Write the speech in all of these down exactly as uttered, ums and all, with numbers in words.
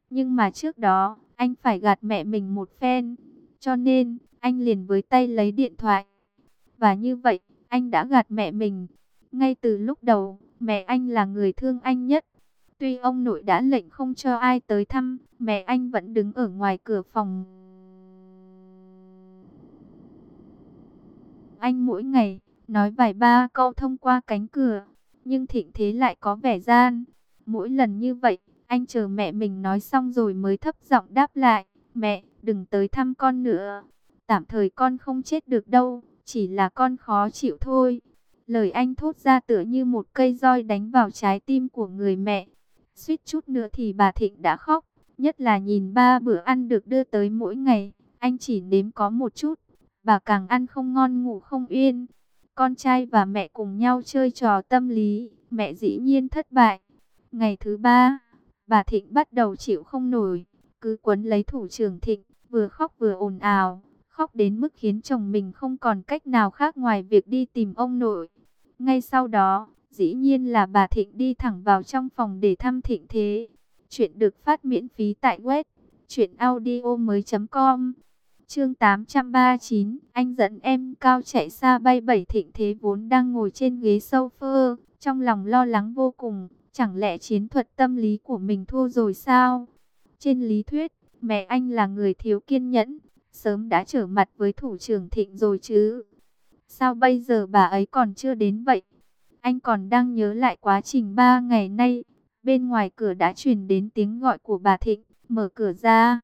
Nhưng mà trước đó, anh phải gạt mẹ mình một phen. Cho nên, anh liền với tay lấy điện thoại. Và như vậy, anh đã gạt mẹ mình. Ngay từ lúc đầu, mẹ anh là người thương anh nhất. Tuy ông nội đã lệnh không cho ai tới thăm, mẹ anh vẫn đứng ở ngoài cửa phòng anh mỗi ngày, nói vài ba câu thông qua cánh cửa. Nhưng Thịnh Thế lại có vẻ gian. Mỗi lần như vậy, anh chờ mẹ mình nói xong rồi mới thấp giọng đáp lại: "Mẹ, đừng tới thăm con nữa. Tạm thời con không chết được đâu, chỉ là con khó chịu thôi." Lời anh thốt ra tựa như một cây roi đánh vào trái tim của người mẹ. Suýt chút nữa thì bà Thịnh đã khóc. Nhất là nhìn ba bữa ăn được đưa tới mỗi ngày, anh chỉ nếm có một chút, bà càng ăn không ngon ngủ không yên. Con trai và mẹ cùng nhau chơi trò tâm lý, mẹ dĩ nhiên thất bại. Ngày thứ ba, bà Thịnh bắt đầu chịu không nổi, cứ quấn lấy thủ trưởng Thịnh, vừa khóc vừa ồn ào, khóc đến mức khiến chồng mình không còn cách nào khác ngoài việc đi tìm ông nội. Ngay sau đó, dĩ nhiên là bà Thịnh đi thẳng vào trong phòng để thăm Thịnh Thế. Chuyện được phát miễn phí tại web truyện audio mới chấm com. Chương tám trăm ba mươi chín, anh dẫn em cao chạy xa bay bảy. Thịnh Thế vốn đang ngồi trên ghế sofa, trong lòng lo lắng vô cùng. Chẳng lẽ chiến thuật tâm lý của mình thua rồi sao? Trên lý thuyết, mẹ anh là người thiếu kiên nhẫn, sớm đã trở mặt với thủ trưởng Thịnh rồi chứ. Sao bây giờ bà ấy còn chưa đến vậy? Anh còn đang nhớ lại quá trình ba ngày nay. Bên ngoài cửa đã truyền đến tiếng gọi của bà Thịnh. Mở cửa ra.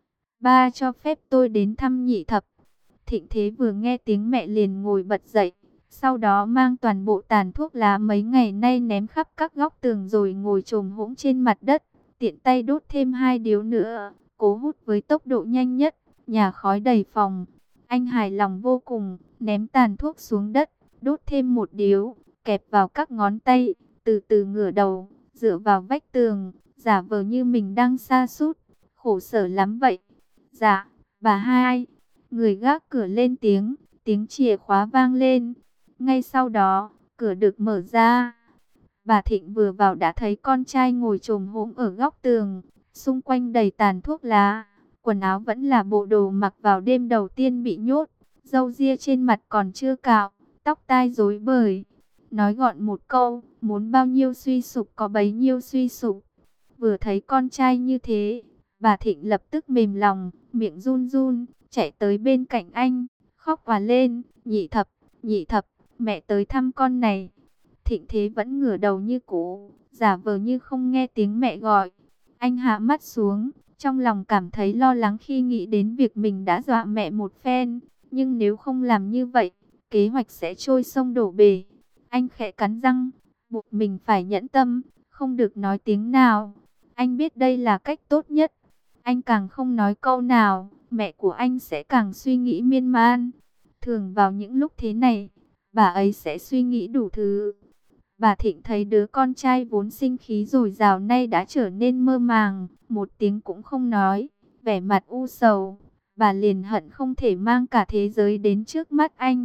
"Ba cho phép tôi đến thăm Nhị Thập." Thịnh Thế vừa nghe tiếng mẹ liền ngồi bật dậy. Sau đó mang toàn bộ tàn thuốc lá mấy ngày nay ném khắp các góc tường rồi ngồi chồm hỗn trên mặt đất. Tiện tay đốt thêm hai điếu nữa, cố hút với tốc độ nhanh nhất. Nhà khói đầy phòng. Anh hài lòng vô cùng, ném tàn thuốc xuống đất, đốt thêm một điếu, kẹp vào các ngón tay, từ từ ngửa đầu, dựa vào vách tường, giả vờ như mình đang sa sút, khổ sở lắm vậy. "Dạ, bà hai." Người gác cửa lên tiếng, tiếng chìa khóa vang lên. Ngay sau đó, cửa được mở ra. Bà Thịnh vừa vào đã thấy con trai ngồi chồm hổm ở góc tường, xung quanh đầy tàn thuốc lá. Quần áo vẫn là bộ đồ mặc vào đêm đầu tiên bị nhốt, râu ria trên mặt còn chưa cạo, tóc tai rối bời. Nói gọn một câu, muốn bao nhiêu suy sụp có bấy nhiêu suy sụp. Vừa thấy con trai như thế, bà Thịnh lập tức mềm lòng, miệng run run, chạy tới bên cạnh anh, khóc òa lên: "Nhị Thập, Nhị Thập, mẹ tới thăm con này." Thịnh Thế vẫn ngửa đầu như cũ, giả vờ như không nghe tiếng mẹ gọi. Anh hạ mắt xuống, trong lòng cảm thấy lo lắng khi nghĩ đến việc mình đã dọa mẹ một phen. Nhưng nếu không làm như vậy, kế hoạch sẽ trôi sông đổ bể. Anh khẽ cắn răng, buộc mình phải nhẫn tâm, không được nói tiếng nào. Anh biết đây là cách tốt nhất. Anh càng không nói câu nào, mẹ của anh sẽ càng suy nghĩ miên man. Thường vào những lúc thế này, bà ấy sẽ suy nghĩ đủ thứ. Bà Thịnh thấy đứa con trai vốn sinh khí dồi dào nay đã trở nên mơ màng, một tiếng cũng không nói, vẻ mặt u sầu. Bà liền hận không thể mang cả thế giới đến trước mắt anh.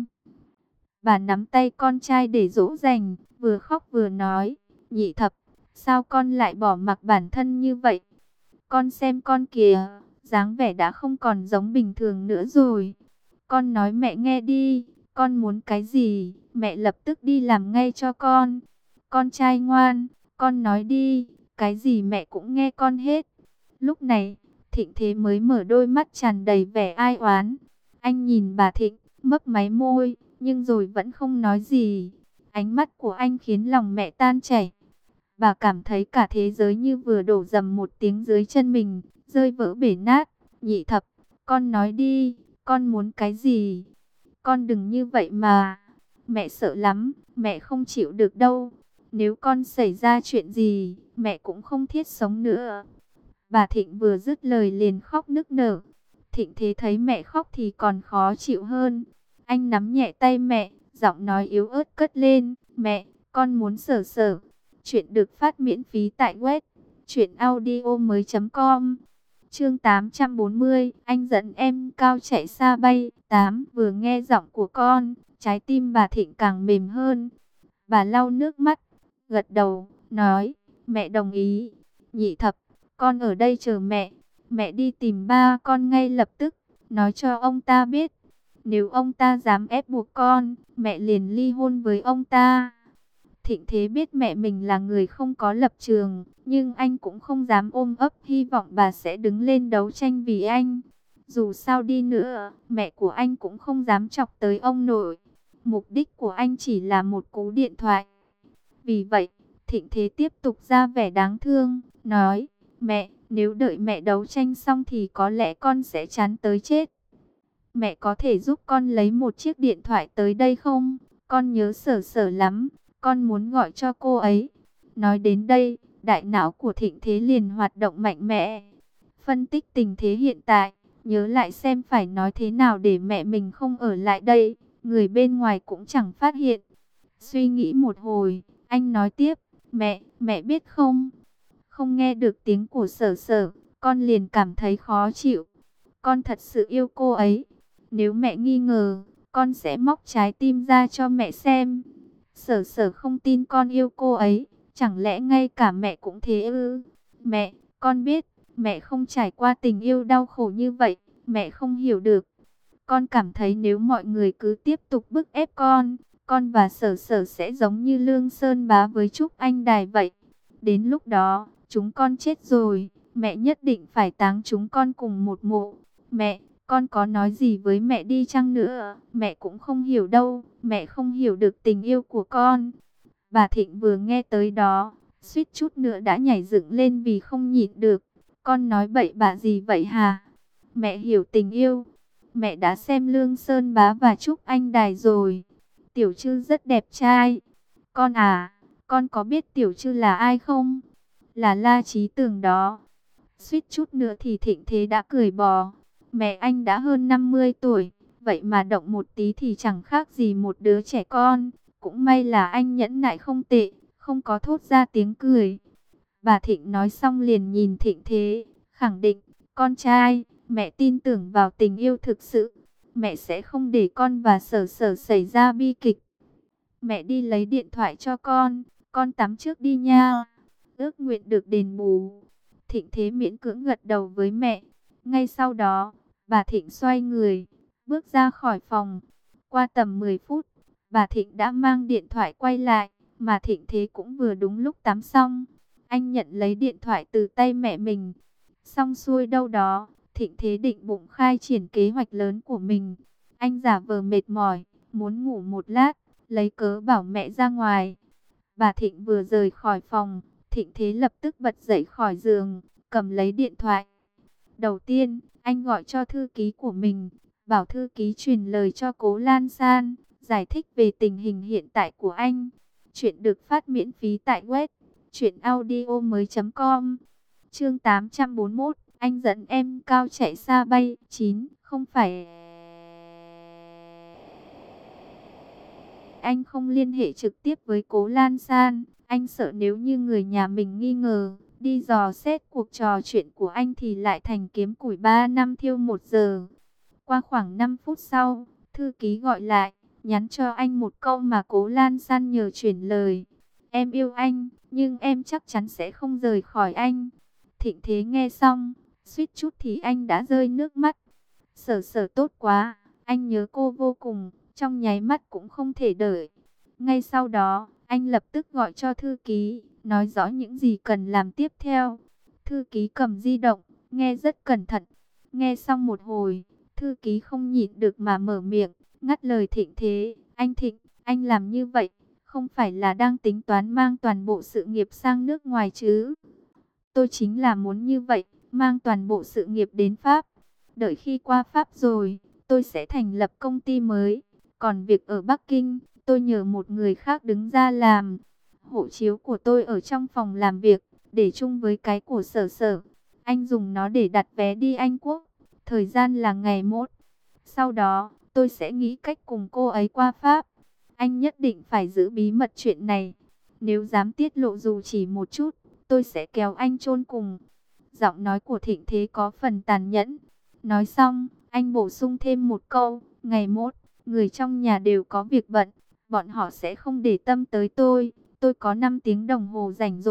Bà nắm tay con trai để dỗ dành, vừa khóc vừa nói: "Nhị Thập, sao con lại bỏ mặc bản thân như vậy? Con xem con kìa, dáng vẻ đã không còn giống bình thường nữa rồi. Con nói mẹ nghe đi, con muốn cái gì, mẹ lập tức đi làm ngay cho con. Con trai ngoan, con nói đi, cái gì mẹ cũng nghe con hết." Lúc này, Thịnh Thế mới mở đôi mắt tràn đầy vẻ ai oán. Anh nhìn bà Thịnh, mấp máy môi, nhưng rồi vẫn không nói gì. Ánh mắt của anh khiến lòng mẹ tan chảy. Bà cảm thấy cả thế giới như vừa đổ dầm một tiếng dưới chân mình, rơi vỡ bể nát. "Nhị Thập, con nói đi, con muốn cái gì? Con đừng như vậy mà. Mẹ sợ lắm, mẹ không chịu được đâu. Nếu con xảy ra chuyện gì, mẹ cũng không thiết sống nữa." Bà Thịnh vừa dứt lời liền khóc nức nở. Thịnh Thế thấy mẹ khóc thì còn khó chịu hơn. Anh nắm nhẹ tay mẹ, giọng nói yếu ớt cất lên: "Mẹ, con muốn sờ sờ." Chuyện được phát miễn phí tại web truyện audio mới chấm com. Chương tám trăm bốn mươi, anh dẫn em cao chạy xa bay. tám. Vừa nghe giọng của con, trái tim bà Thịnh càng mềm hơn. Bà lau nước mắt, gật đầu, nói: "Mẹ đồng ý." "Nhị Thập, con ở đây chờ mẹ. Mẹ đi tìm ba con ngay lập tức, nói cho ông ta biết. Nếu ông ta dám ép buộc con, mẹ liền ly hôn với ông ta. Thịnh Thế biết mẹ mình là người không có lập trường, nhưng anh cũng không dám ôm ấp hy vọng bà sẽ đứng lên đấu tranh vì anh. Dù sao đi nữa, mẹ của anh cũng không dám chọc tới ông nội. Mục đích của anh chỉ là một cú điện thoại. Vì vậy, Thịnh Thế tiếp tục ra vẻ đáng thương, nói, mẹ, nếu đợi mẹ đấu tranh xong thì có lẽ con sẽ chán tới chết. Mẹ có thể giúp con lấy một chiếc điện thoại tới đây không? Con nhớ Sở Sở lắm, con muốn gọi cho cô ấy. Nói đến đây, đại não của Thịnh Thế liền hoạt động mạnh mẽ. Phân tích tình thế hiện tại, nhớ lại xem phải nói thế nào để mẹ mình không ở lại đây, người bên ngoài cũng chẳng phát hiện. Suy nghĩ một hồi, anh nói tiếp, mẹ, mẹ biết không? Không nghe được tiếng của Sở Sở, con liền cảm thấy khó chịu. Con thật sự yêu cô ấy. Nếu mẹ nghi ngờ, con sẽ móc trái tim ra cho mẹ xem. Sở Sở không tin con yêu cô ấy, chẳng lẽ ngay cả mẹ cũng thế ư? Mẹ, con biết, mẹ không trải qua tình yêu đau khổ như vậy, mẹ không hiểu được. Con cảm thấy nếu mọi người cứ tiếp tục bức ép con, con và Sở Sở sẽ giống như Lương Sơn Bá với Trúc Anh Đài vậy. Đến lúc đó, chúng con chết rồi, mẹ nhất định phải táng chúng con cùng một mộ. Mẹ, con có nói gì với mẹ đi chăng nữa, mẹ cũng không hiểu đâu, mẹ không hiểu được tình yêu của con. Bà Thịnh vừa nghe tới đó, suýt chút nữa đã nhảy dựng lên vì không nhịn được. Con nói bậy bạ gì vậy hả? Mẹ hiểu tình yêu. Mẹ đã xem Lương Sơn Bá và Trúc Anh Đài rồi. Tiểu Trư rất đẹp trai. Con à, con có biết Tiểu Trư là ai không? Là La Chí Tường đó. Suýt chút nữa thì Thịnh Thế đã cười bò. Mẹ anh đã hơn năm mươi tuổi, vậy mà động một tí thì chẳng khác gì một đứa trẻ con. Cũng may là anh nhẫn nại không tệ, không có thốt ra tiếng cười. Bà Thịnh nói xong liền nhìn Thịnh Thế, khẳng định, con trai, mẹ tin tưởng vào tình yêu thực sự. Mẹ sẽ không để con và Sở Sở xảy ra bi kịch. Mẹ đi lấy điện thoại cho con, con tắm trước đi nha. Ước nguyện được đền bù. Thịnh Thế miễn cưỡng gật đầu với mẹ. Ngay sau đó, bà Thịnh xoay người, bước ra khỏi phòng. Qua tầm mười phút, bà Thịnh đã mang điện thoại quay lại, mà Thịnh Thế cũng vừa đúng lúc tắm xong. Anh nhận lấy điện thoại từ tay mẹ mình. Xong xuôi đâu đó, Thịnh Thế định bụng khai triển kế hoạch lớn của mình. Anh giả vờ mệt mỏi, muốn ngủ một lát, lấy cớ bảo mẹ ra ngoài. Bà Thịnh vừa rời khỏi phòng, Thịnh Thế lập tức bật dậy khỏi giường, cầm lấy điện thoại. Đầu tiên, anh gọi cho thư ký của mình, bảo thư ký truyền lời cho Cố Lan San, giải thích về tình hình hiện tại của anh. Chuyện được phát miễn phí tại web truyện audio mới chấm com. Chương tám trăm bốn mươi mốt, anh dẫn em cao chạy xa bay. Chín, không phải anh không liên hệ trực tiếp với Cố Lan San, anh sợ nếu như người nhà mình nghi ngờ, đi dò xét cuộc trò chuyện của anh thì lại thành kiếm củi ba năm thiêu một giờ. Qua khoảng năm phút sau, thư ký gọi lại, nhắn cho anh một câu mà Cố Lan San nhờ chuyển lời. Em yêu anh, nhưng em chắc chắn sẽ không rời khỏi anh. Thịnh Thế nghe xong, suýt chút thì anh đã rơi nước mắt. Sở Sở tốt quá, anh nhớ cô vô cùng, trong nháy mắt cũng không thể đợi. Ngay sau đó, anh lập tức gọi cho thư ký, nói rõ những gì cần làm tiếp theo. Thư ký cầm di động, nghe rất cẩn thận. Nghe xong một hồi, thư ký không nhịn được mà mở miệng, ngắt lời Thịnh Thế. Anh Thịnh, anh làm như vậy, không phải là đang tính toán mang toàn bộ sự nghiệp sang nước ngoài chứ? Tôi chính là muốn như vậy, mang toàn bộ sự nghiệp đến Pháp. Đợi khi qua Pháp rồi, tôi sẽ thành lập công ty mới. Còn việc ở Bắc Kinh, tôi nhờ một người khác đứng ra làm. Hộ chiếu của tôi ở trong phòng làm việc, để chung với cái của Sở Sở. Anh dùng nó để đặt vé đi Anh Quốc. Thời gian là ngày mốt. Sau đó, tôi sẽ nghĩ cách cùng cô ấy qua Pháp. Anh nhất định phải giữ bí mật chuyện này. Nếu dám tiết lộ dù chỉ một chút, tôi sẽ kéo anh chôn cùng. Giọng nói của Thịnh Thế có phần tàn nhẫn. Nói xong, anh bổ sung thêm một câu. Ngày mốt, người trong nhà đều có việc bận. Bọn họ sẽ không để tâm tới tôi. Tôi có năm tiếng đồng hồ rảnh rỗi.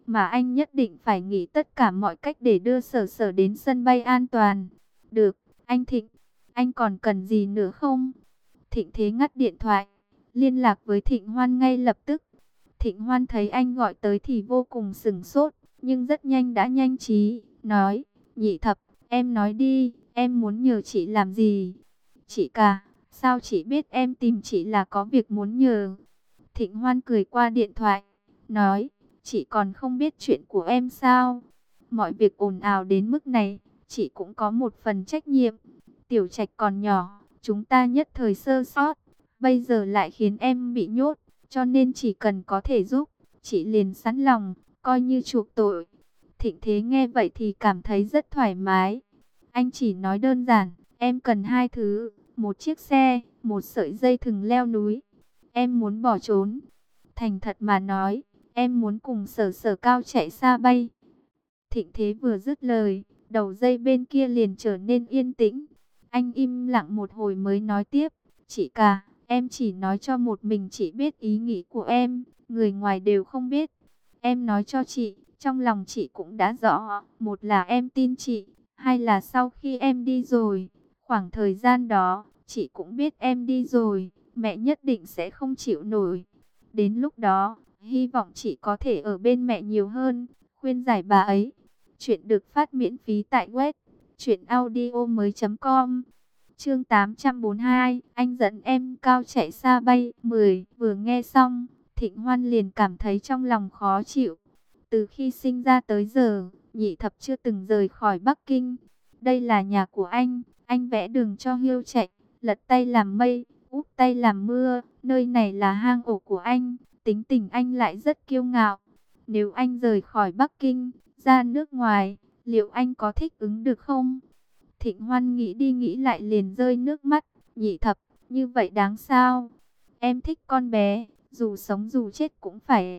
mà anh nhất định phải nghĩ tất cả mọi cách để đưa Sở Sở đến sân bay an toàn. Được, anh Thịnh, anh còn cần gì nữa không? Thịnh Thế ngắt điện thoại, liên lạc với Thịnh Hoan ngay lập tức. Thịnh Hoan thấy anh gọi tới thì vô cùng sửng sốt, nhưng rất nhanh đã nhanh trí, nói, Nhị Thập, em nói đi, em muốn nhờ chị làm gì? Chị cả, sao chị biết em tìm chị là có việc muốn nhờ? Thịnh Hoan cười qua điện thoại, nói, chị còn không biết chuyện của em sao? Mọi việc ồn ào đến mức này, chị cũng có một phần trách nhiệm. Tiểu Trạch còn nhỏ, chúng ta nhất thời sơ sót, bây giờ lại khiến em bị nhốt, cho nên chỉ cần có thể giúp, chị liền sẵn lòng, coi như chuộc tội. Thịnh Thế nghe vậy thì cảm thấy rất thoải mái. Anh chỉ nói đơn giản, em cần hai thứ, một chiếc xe, một sợi dây thừng leo núi. Em muốn bỏ trốn. Thành thật mà nói, em muốn cùng Sở Sở cao chạy xa bay. Thịnh Thế vừa dứt lời, đầu dây bên kia liền trở nên yên tĩnh. Anh im lặng một hồi mới nói tiếp, chị cả, em chỉ nói cho một mình chị biết ý nghĩ của em, người ngoài đều không biết. Em nói cho chị, trong lòng chị cũng đã rõ, một là em tin chị, hai là sau khi em đi rồi, khoảng thời gian đó, chị cũng biết em đi rồi, mẹ nhất định sẽ không chịu nổi. Đến lúc đó, hy vọng chị có thể ở bên mẹ nhiều hơn, khuyên giải bà ấy. Chuyện được phát miễn phí tại web truyện audio mới chấm com. Chương tám trăm bốn mươi hai, anh dẫn em cao chạy xa bay. mười. Vừa nghe xong, Thịnh Hoan liền cảm thấy trong lòng khó chịu. Từ khi sinh ra tới giờ, Nhị Thập chưa từng rời khỏi Bắc Kinh. Đây là nhà của anh, anh vẽ đường cho hươu chạy, lật tay làm mây, úp tay làm mưa. Nơi này là hang ổ của anh, tính tình anh lại rất kiêu ngạo. Nếu anh rời khỏi Bắc Kinh, ra nước ngoài, liệu anh có thích ứng được không? Thịnh Hoan nghĩ đi nghĩ lại liền rơi nước mắt. Nhị Thập, như vậy đáng sao? Em thích con bé, dù sống dù chết cũng phải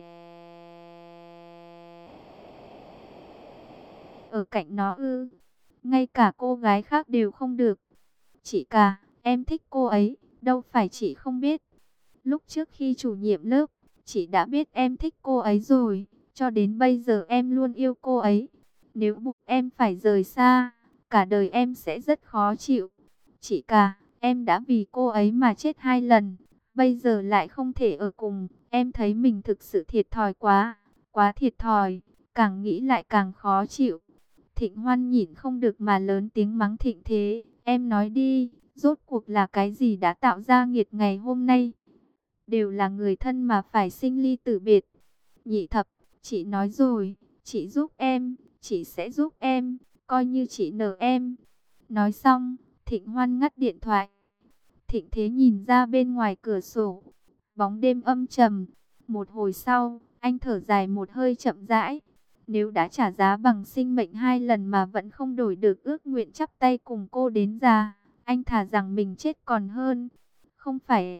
ở cạnh nó ư? Ngay cả cô gái khác đều không được. Chị cả, em thích cô ấy, đâu phải chị không biết. Lúc trước khi chủ nhiệm lớp, chị đã biết em thích cô ấy rồi. Cho đến bây giờ em luôn yêu cô ấy. Nếu buộc em phải rời xa, cả đời em sẽ rất khó chịu. Chị cả, em đã vì cô ấy mà chết hai lần. Bây giờ lại không thể ở cùng. Em thấy mình thực sự thiệt thòi quá. Quá thiệt thòi. Càng nghĩ lại càng khó chịu. Thịnh Hoan nhìn không được mà lớn tiếng mắng Thịnh Thế. Em nói đi, rốt cuộc là cái gì đã tạo ra nghiệt ngày hôm nay? Đều là người thân mà phải sinh ly tử biệt. Nhị Thập, chị nói rồi, chị giúp em, chị sẽ giúp em, coi như chị nợ em. Nói xong, Thịnh Hoan ngắt điện thoại. Thịnh Thế nhìn ra bên ngoài cửa sổ, bóng đêm âm trầm. Một hồi sau, anh thở dài một hơi chậm rãi. Nếu đã trả giá bằng sinh mệnh hai lần mà vẫn không đổi được ước nguyện chắp tay cùng cô đến già, anh thà rằng mình chết còn hơn. Không phải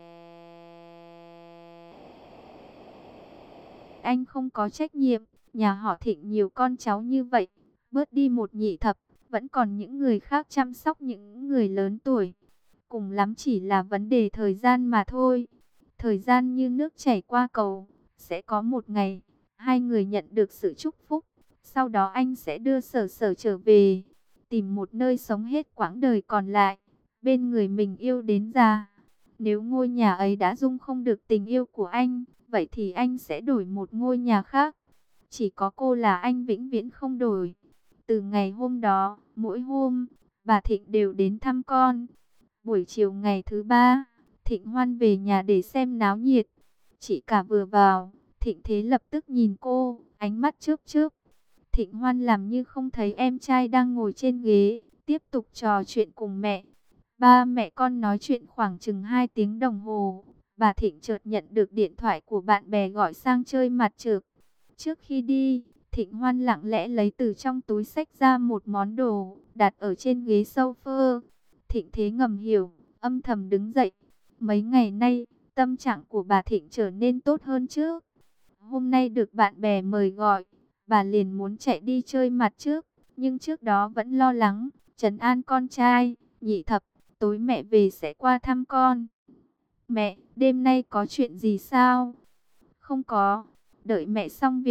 anh không có trách nhiệm, nhà họ Thịnh nhiều con cháu như vậy, bớt đi một Nhị Thập, vẫn còn những người khác chăm sóc những người lớn tuổi. Cùng lắm chỉ là vấn đề thời gian mà thôi. Thời gian như nước chảy qua cầu, sẽ có một ngày, hai người nhận được sự chúc phúc. Sau đó anh sẽ đưa Sở Sở trở về, tìm một nơi sống hết quãng đời còn lại, bên người mình yêu đến già. Nếu ngôi nhà ấy đã dung không được tình yêu của anh, vậy thì anh sẽ đổi một ngôi nhà khác. Chỉ có cô là anh vĩnh viễn không đổi. Từ ngày hôm đó, mỗi hôm, bà Thịnh đều đến thăm con. Buổi chiều ngày thứ ba, Thịnh Hoan về nhà để xem náo nhiệt. Chị cả vừa vào, Thịnh Thế lập tức nhìn cô, ánh mắt chớp chớp. Thịnh Hoan làm như không thấy em trai đang ngồi trên ghế, tiếp tục trò chuyện cùng mẹ. Ba mẹ con nói chuyện khoảng chừng hai tiếng đồng hồ. Bà Thịnh chợt nhận được điện thoại của bạn bè gọi sang chơi mặt trược. Trước khi đi, Thịnh Hoan lặng lẽ lấy từ trong túi xách ra một món đồ, đặt ở trên ghế sofa. Thịnh Thế ngầm hiểu, âm thầm đứng dậy. Mấy ngày nay, tâm trạng của bà Thịnh trở nên tốt hơn trước. Hôm nay được bạn bè mời gọi, bà liền muốn chạy đi chơi mặt trước, nhưng trước đó vẫn lo lắng, trấn an con trai. Nhị Thập, tối mẹ về sẽ qua thăm con. Mẹ, đêm nay có chuyện gì sao? Không có, đợi mẹ xong việc,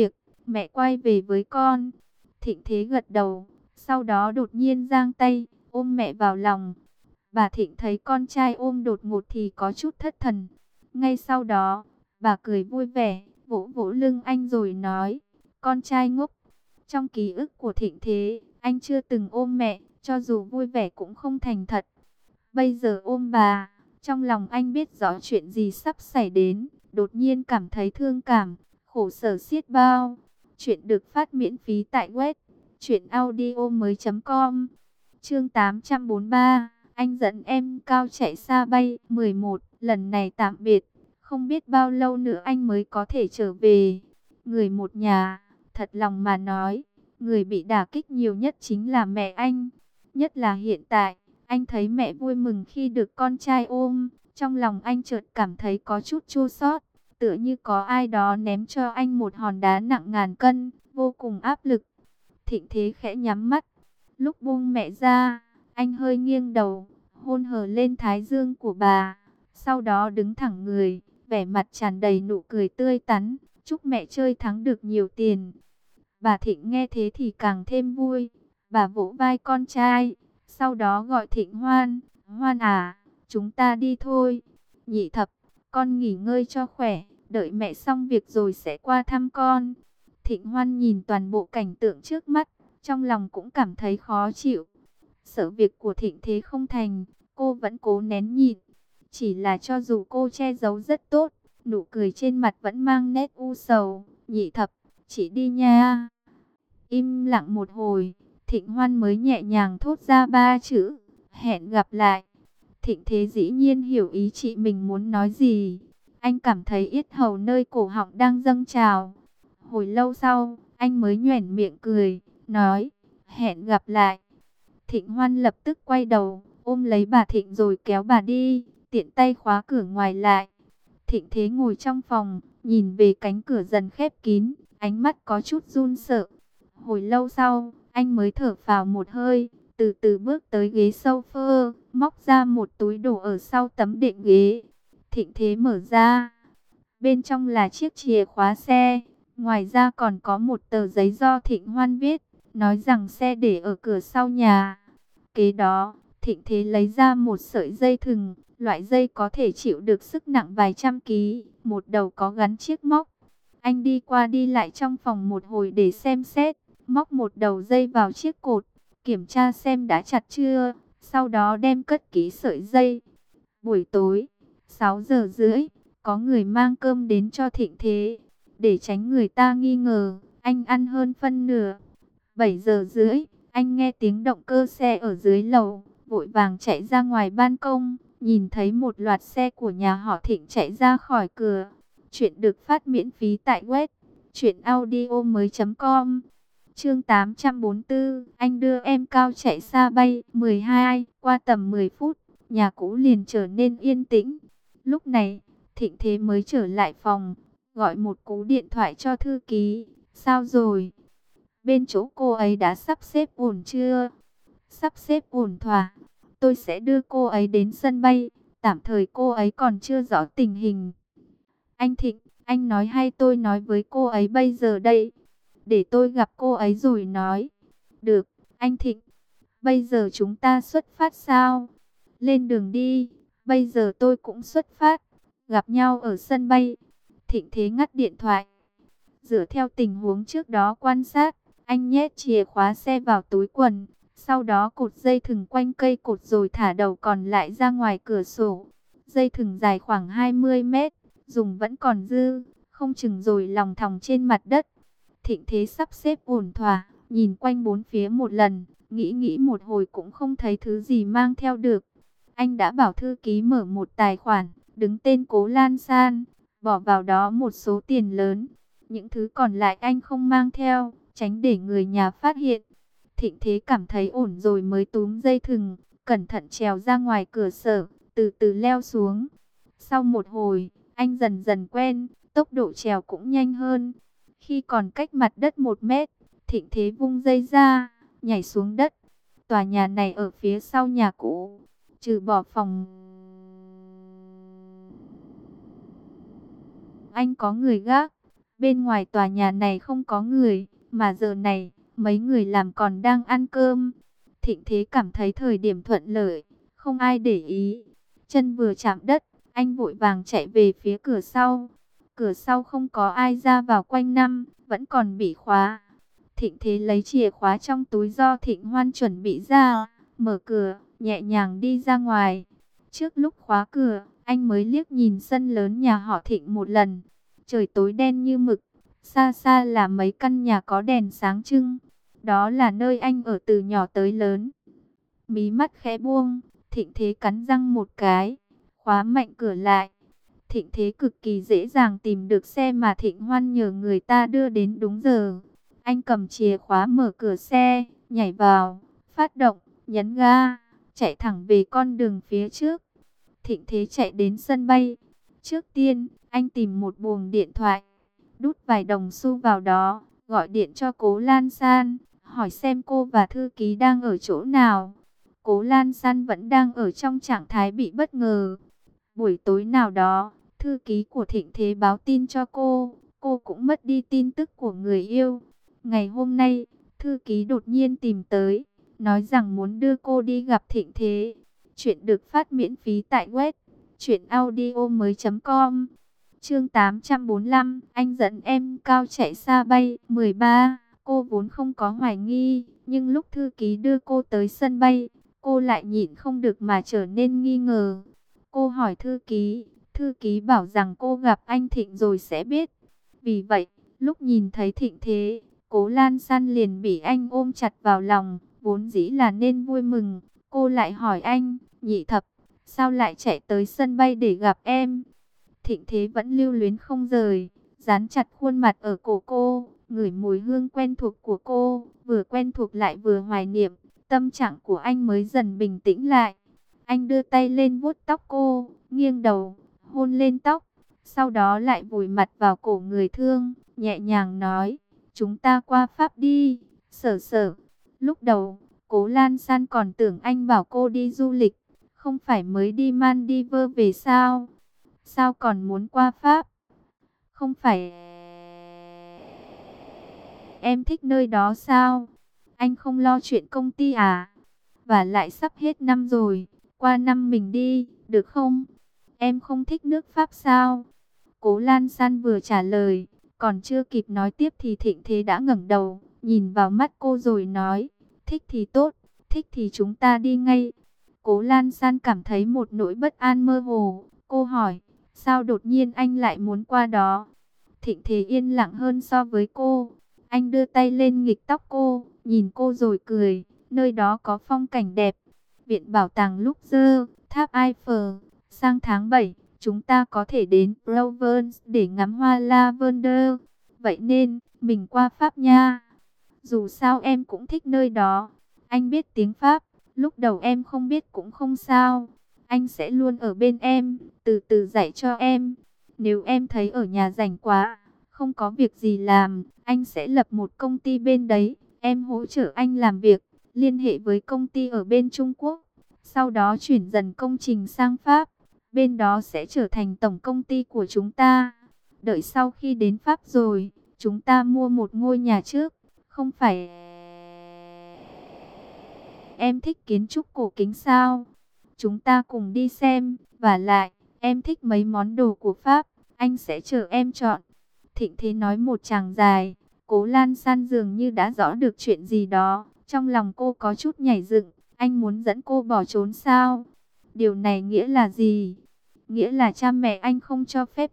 mẹ quay về với con. Thịnh Thế gật đầu, sau đó đột nhiên giang tay, ôm mẹ vào lòng. Bà Thịnh thấy con trai ôm đột ngột thì có chút thất thần. Ngay sau đó, bà cười vui vẻ, vỗ vỗ lưng anh rồi nói, con trai ngốc. Trong ký ức của Thịnh Thế, anh chưa từng ôm mẹ, cho dù vui vẻ cũng không thành thật. Bây giờ ôm bà, trong lòng anh biết rõ chuyện gì sắp xảy đến, đột nhiên cảm thấy thương cảm, khổ sở xiết bao. Chuyện được phát miễn phí tại web truyện audio mới.com. Chương tám trăm bốn mươi ba, anh dẫn em cao chạy xa bay. mười một, lần này tạm biệt, không biết bao lâu nữa anh mới có thể trở về. Người một nhà, thật lòng mà nói, người bị đả kích nhiều nhất chính là mẹ anh. Nhất là hiện tại, anh thấy mẹ vui mừng khi được con trai ôm, trong lòng anh chợt cảm thấy có chút chua xót, tựa như có ai đó ném cho anh một hòn đá nặng ngàn cân, vô cùng áp lực. Thịnh Thế khẽ nhắm mắt, lúc buông mẹ ra, anh hơi nghiêng đầu, hôn hờ lên thái dương của bà, sau đó đứng thẳng người, vẻ mặt tràn đầy nụ cười tươi tắn, chúc mẹ chơi thắng được nhiều tiền. Bà Thịnh nghe thế thì càng thêm vui, bà vỗ vai con trai, sau đó gọi Thịnh Hoan, Hoan à, chúng ta đi thôi. Nhị Thập, con nghỉ ngơi cho khỏe, đợi mẹ xong việc rồi sẽ qua thăm con. Thịnh Hoan nhìn toàn bộ cảnh tượng trước mắt, trong lòng cũng cảm thấy khó chịu. Sợ việc của Thịnh Thế không thành, cô vẫn cố nén nhịn. Chỉ là cho dù cô che giấu rất tốt, nụ cười trên mặt vẫn mang nét u sầu. Nhị Thập, chị đi nha. Im lặng một hồi, Thịnh Hoan mới nhẹ nhàng thốt ra ba chữ, hẹn gặp lại. Thịnh Thế dĩ nhiên hiểu ý chị mình muốn nói gì. Anh cảm thấy yết hầu nơi cổ họng đang dâng trào. Hồi lâu sau, anh mới nhoẻn miệng cười, nói, hẹn gặp lại. Thịnh Hoan lập tức quay đầu, ôm lấy bà Thịnh rồi kéo bà đi, tiện tay khóa cửa ngoài lại. Thịnh Thế ngồi trong phòng, nhìn về cánh cửa dần khép kín, ánh mắt có chút run sợ. Hồi lâu sau, anh mới thở phào một hơi, từ từ bước tới ghế sofa, móc ra một túi đồ ở sau tấm đệm ghế. Thịnh Thế mở ra, bên trong là chiếc chìa khóa xe, ngoài ra còn có một tờ giấy do Thịnh Hoan viết, nói rằng xe để ở cửa sau nhà. Kế đó, Thịnh Thế lấy ra một sợi dây thừng, loại dây có thể chịu được sức nặng vài trăm ký, một đầu có gắn chiếc móc. Anh đi qua đi lại trong phòng một hồi để xem xét, móc một đầu dây vào chiếc cột, kiểm tra xem đã chặt chưa, sau đó đem cất kỹ sợi dây. Buổi tối, sáu giờ rưỡi, có người mang cơm đến cho Thịnh Thế. Để tránh người ta nghi ngờ, anh ăn hơn phân nửa. bảy giờ rưỡi, anh nghe tiếng động cơ xe ở dưới lầu, vội vàng chạy ra ngoài ban công, nhìn thấy một loạt xe của nhà họ Thịnh chạy ra khỏi cửa. Chuyện được phát miễn phí tại web truyện audio mới.com. Chương tám trăm bốn mươi tư, anh đưa em cao chạy xa bay. mười hai, qua tầm mười phút, nhà cũ liền trở nên yên tĩnh. Lúc này, Thịnh Thế mới trở lại phòng, gọi một cú điện thoại cho thư ký. Sao rồi? Bên chỗ cô ấy đã sắp xếp ổn chưa? Sắp xếp ổn thỏa. Tôi sẽ đưa cô ấy đến sân bay. Tạm thời cô ấy còn chưa rõ tình hình. Anh Thịnh, anh nói hay tôi nói với cô ấy bây giờ đây? Để tôi gặp cô ấy rồi nói. Được, anh Thịnh. Bây giờ chúng ta xuất phát sao? Lên đường đi. Bây giờ tôi cũng xuất phát. Gặp nhau ở sân bay. Thịnh Thế ngắt điện thoại. Dựa theo tình huống trước đó quan sát, anh nhét chìa khóa xe vào túi quần, sau đó cột dây thừng quanh cây cột rồi thả đầu còn lại ra ngoài cửa sổ. Dây thừng dài khoảng hai mươi mét, dùng vẫn còn dư, không chừng rồi lòng thòng trên mặt đất. Thịnh Thế sắp xếp ổn thỏa, nhìn quanh bốn phía một lần, nghĩ nghĩ một hồi cũng không thấy thứ gì mang theo được. Anh đã bảo thư ký mở một tài khoản, đứng tên Cố Lan San, bỏ vào đó một số tiền lớn. Những thứ còn lại anh không mang theo, tránh để người nhà phát hiện. Thịnh Thế cảm thấy ổn rồi mới túm dây thừng, cẩn thận trèo ra ngoài cửa sở, từ từ leo xuống. Sau một hồi, anh dần dần quen, tốc độ trèo cũng nhanh hơn. Khi còn cách mặt đất một mét, Thịnh Thế vung dây ra, nhảy xuống đất. Tòa nhà này ở phía sau nhà cũ, trừ bỏ phòng anh có người gác. Bên ngoài tòa nhà này không có người, mà giờ này, mấy người làm còn đang ăn cơm. Thịnh Thế cảm thấy thời điểm thuận lợi, không ai để ý. Chân vừa chạm đất, anh vội vàng chạy về phía cửa sau. Cửa sau không có ai ra vào quanh năm, vẫn còn bị khóa. Thịnh Thế lấy chìa khóa trong túi do Thịnh Hoan chuẩn bị ra, mở cửa, nhẹ nhàng đi ra ngoài. Trước lúc khóa cửa, anh mới liếc nhìn sân lớn nhà họ Thịnh một lần. Trời tối đen như mực, xa xa là mấy căn nhà có đèn sáng trưng. Đó là nơi anh ở từ nhỏ tới lớn. Mí mắt khẽ buông, Thịnh Thế cắn răng một cái, khóa mạnh cửa lại. Thịnh Thế cực kỳ dễ dàng tìm được xe mà Thịnh Hoan nhờ người ta đưa đến đúng giờ. Anh cầm chìa khóa mở cửa xe, nhảy vào, phát động, nhấn ga, chạy thẳng về con đường phía trước. Thịnh Thế chạy đến sân bay. Trước tiên, anh tìm một buồng điện thoại, đút vài đồng xu vào đó, gọi điện cho Cố Lan San, hỏi xem cô và thư ký đang ở chỗ nào. Cố Lan San vẫn đang ở trong trạng thái bị bất ngờ. Buổi tối nào đó, thư ký của Thịnh Thế báo tin cho cô, cô cũng mất đi tin tức của người yêu. Ngày hôm nay, thư ký đột nhiên tìm tới, nói rằng muốn đưa cô đi gặp Thịnh Thế. Chuyện được phát miễn phí tại web truyện audio mới chấm com. Chương tám trăm bốn mươi lăm, anh dẫn em cao chạy xa bay. mười ba, cô vốn không có hoài nghi, nhưng lúc thư ký đưa cô tới sân bay, cô lại nhịn không được mà trở nên nghi ngờ. Cô hỏi thư ký, thư ký bảo rằng cô gặp anh Thịnh rồi sẽ biết. Vì vậy, lúc nhìn thấy Thịnh Thế, Cố Lan San liền bị anh ôm chặt vào lòng, vốn dĩ là nên vui mừng. Cô lại hỏi anh, Nhị Thập, sao lại chạy tới sân bay để gặp em? Thịnh Thế vẫn lưu luyến không rời, dán chặt khuôn mặt ở cổ cô, ngửi mùi hương quen thuộc của cô, vừa quen thuộc lại vừa hoài niệm. Tâm trạng của anh mới dần bình tĩnh lại. Anh đưa tay lên vuốt tóc cô, nghiêng đầu, hôn lên tóc, sau đó lại vùi mặt vào cổ người thương, nhẹ nhàng nói, chúng ta qua Pháp đi, Sở Sở. Lúc đầu, Cố Lan San còn tưởng anh bảo cô đi du lịch, không phải mới đi Maldives về sao? Sao còn muốn qua Pháp? Không phải em thích nơi đó sao? Anh không lo chuyện công ty à? Và lại sắp hết năm rồi, qua năm mình đi, được không? Em không thích nước Pháp sao? Cố Lan San vừa trả lời, còn chưa kịp nói tiếp thì Thịnh Thế đã ngẩng đầu, nhìn vào mắt cô rồi nói, thích thì tốt, thích thì chúng ta đi ngay. Cố Lan San cảm thấy một nỗi bất an mơ hồ, cô hỏi, sao đột nhiên anh lại muốn qua đó? Thịnh Thế yên lặng hơn so với cô, anh đưa tay lên nghịch tóc cô, nhìn cô rồi cười, nơi đó có phong cảnh đẹp, viện bảo tàng Louvre, tháp Eiffel. Sang tháng bảy, chúng ta có thể đến Provence để ngắm hoa lavender. Vậy nên, mình qua Pháp nha. Dù sao em cũng thích nơi đó. Anh biết tiếng Pháp, lúc đầu em không biết cũng không sao. Anh sẽ luôn ở bên em, từ từ dạy cho em. Nếu em thấy ở nhà rảnh quá, không có việc gì làm, anh sẽ lập một công ty bên đấy. Em hỗ trợ anh làm việc, liên hệ với công ty ở bên Trung Quốc. Sau đó chuyển dần công trình sang Pháp. Bên đó sẽ trở thành tổng công ty của chúng ta. Đợi sau khi đến Pháp rồi, chúng ta mua một ngôi nhà trước. Không phải em thích kiến trúc cổ kính sao? Chúng ta cùng đi xem. Và lại, em thích mấy món đồ của Pháp, anh sẽ chờ em chọn. Thịnh Thế nói một tràng dài. Cố Lan San dường như đã rõ được chuyện gì đó. Trong lòng cô có chút nhảy dựng. Anh muốn dẫn cô bỏ trốn sao? Điều này nghĩa là gì? Nghĩa là cha mẹ anh không cho phép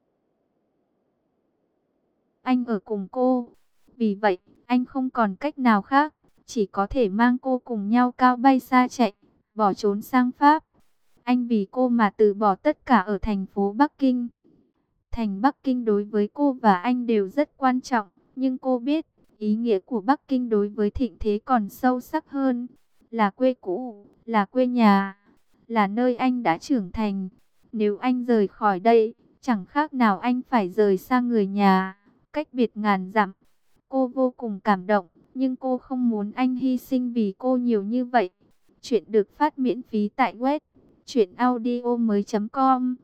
anh ở cùng cô. Vì vậy, anh không còn cách nào khác, chỉ có thể mang cô cùng nhau cao bay xa chạy, bỏ trốn sang Pháp. Anh vì cô mà từ bỏ tất cả ở thành phố Bắc Kinh. Thành Bắc Kinh đối với cô và anh đều rất quan trọng, nhưng cô biết, ý nghĩa của Bắc Kinh đối với Thịnh Thế còn sâu sắc hơn. Là quê cũ, là quê nhà, là nơi anh đã trưởng thành. Nếu anh rời khỏi đây, chẳng khác nào anh phải rời xa người nhà, cách biệt ngàn dặm. Cô vô cùng cảm động, nhưng cô không muốn anh hy sinh vì cô nhiều như vậy. Chuyện được phát miễn phí tại web truyện audio mới chấm com.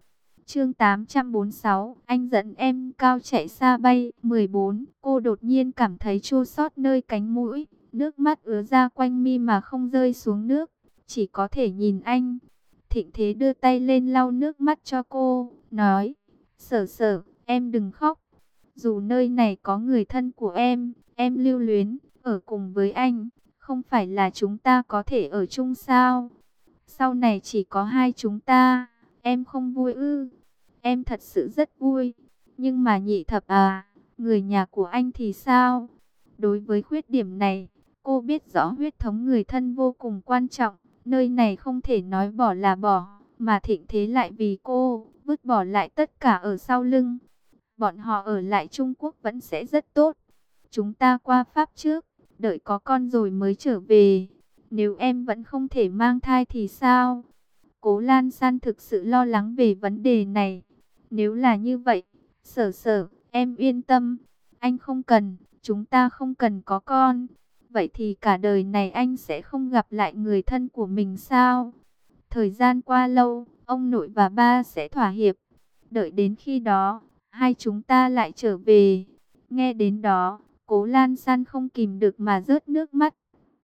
Chương tám trăm bốn mươi sáu, anh dẫn em cao chạy xa bay. mười bốn, cô đột nhiên cảm thấy chua xót nơi cánh mũi, nước mắt ứa ra quanh mi mà không rơi xuống nước, chỉ có thể nhìn anh. Thịnh Thế đưa tay lên lau nước mắt cho cô, nói, Sở Sở, em đừng khóc. Dù nơi này có người thân của em, em lưu luyến, ở cùng với anh, không phải là chúng ta có thể ở chung sao? Sau này chỉ có hai chúng ta, em không vui ư? Em thật sự rất vui. Nhưng mà Nhị Thập à, người nhà của anh thì sao? Đối với khuyết điểm này, cô biết rõ huyết thống người thân vô cùng quan trọng. Nơi này không thể nói bỏ là bỏ, mà Thịnh Thế lại vì cô, vứt bỏ lại tất cả ở sau lưng. Bọn họ ở lại Trung Quốc vẫn sẽ rất tốt. Chúng ta qua Pháp trước, đợi có con rồi mới trở về. Nếu em vẫn không thể mang thai thì sao? Cố Lan San thực sự lo lắng về vấn đề này. Nếu là như vậy, Sở Sở, em yên tâm. Anh không cần, chúng ta không cần có con. Vậy thì cả đời này anh sẽ không gặp lại người thân của mình sao? Thời gian qua lâu, ông nội và ba sẽ thỏa hiệp. Đợi đến khi đó, hai chúng ta lại trở về. Nghe đến đó, Cố Lan San không kìm được mà rớt nước mắt.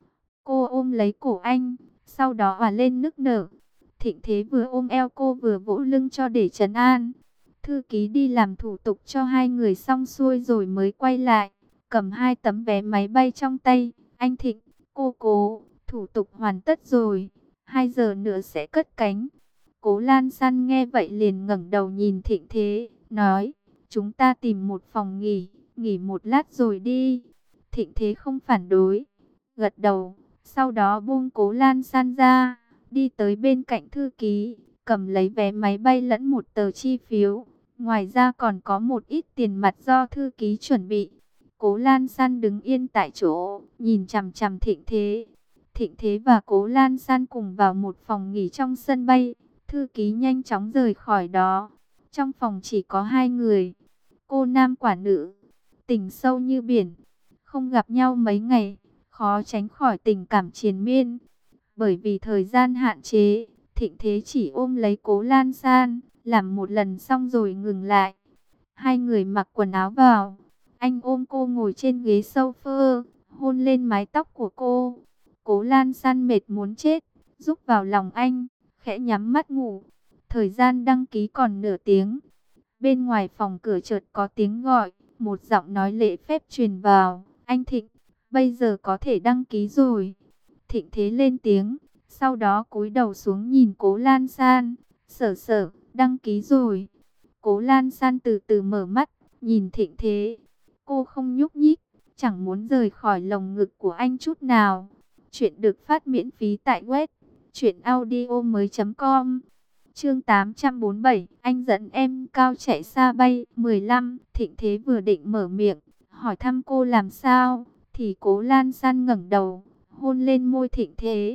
Cô ôm lấy cổ anh, sau đó òa lên nức nở. Thịnh Thế vừa ôm eo cô vừa vỗ lưng cho để trấn an. Thư ký đi làm thủ tục cho hai người xong xuôi rồi mới quay lại, cầm hai tấm vé máy bay trong tay. Anh Thịnh, cô Cố, thủ tục hoàn tất rồi, hai giờ nữa sẽ cất cánh. Cố Lan San nghe vậy liền ngẩng đầu nhìn Thịnh Thế, nói, chúng ta tìm một phòng nghỉ, nghỉ một lát rồi đi. Thịnh Thế không phản đối, gật đầu, sau đó buông Cố Lan San ra, đi tới bên cạnh thư ký, cầm lấy vé máy bay lẫn một tờ chi phiếu. Ngoài ra còn có một ít tiền mặt do thư ký chuẩn bị. Cố Lan San đứng yên tại chỗ, nhìn chằm chằm Thịnh Thế. Thịnh Thế và Cố Lan San cùng vào một phòng nghỉ trong sân bay. Thư ký nhanh chóng rời khỏi đó. Trong phòng chỉ có hai người, cô nam quả nữ, tình sâu như biển. Không gặp nhau mấy ngày, khó tránh khỏi tình cảm triền miên. Bởi vì thời gian hạn chế, Thịnh Thế chỉ ôm lấy Cố Lan San, làm một lần xong rồi ngừng lại. Hai người mặc quần áo vào. Anh ôm cô ngồi trên ghế sofa, hôn lên mái tóc của cô. Cố Lan San mệt muốn chết, rúc vào lòng anh, khẽ nhắm mắt ngủ. Thời gian đăng ký còn nửa tiếng. Bên ngoài phòng cửa chợt có tiếng gọi, một giọng nói lễ phép truyền vào. Anh Thịnh, bây giờ có thể đăng ký rồi. Thịnh Thế lên tiếng, sau đó cúi đầu xuống nhìn Cố Lan San. Sở Sở, đăng ký rồi. Cố Lan San từ từ mở mắt, nhìn Thịnh Thế. Cô không nhúc nhích, chẳng muốn rời khỏi lồng ngực của anh chút nào. Chuyện được phát miễn phí tại web truyện audio mới chấm com. Chương tám trăm bốn mươi bảy, anh dẫn em cao chạy xa bay. mười lăm, Thịnh Thế vừa định mở miệng, hỏi thăm cô làm sao, thì Cố Lan San ngẩng đầu, hôn lên môi Thịnh Thế.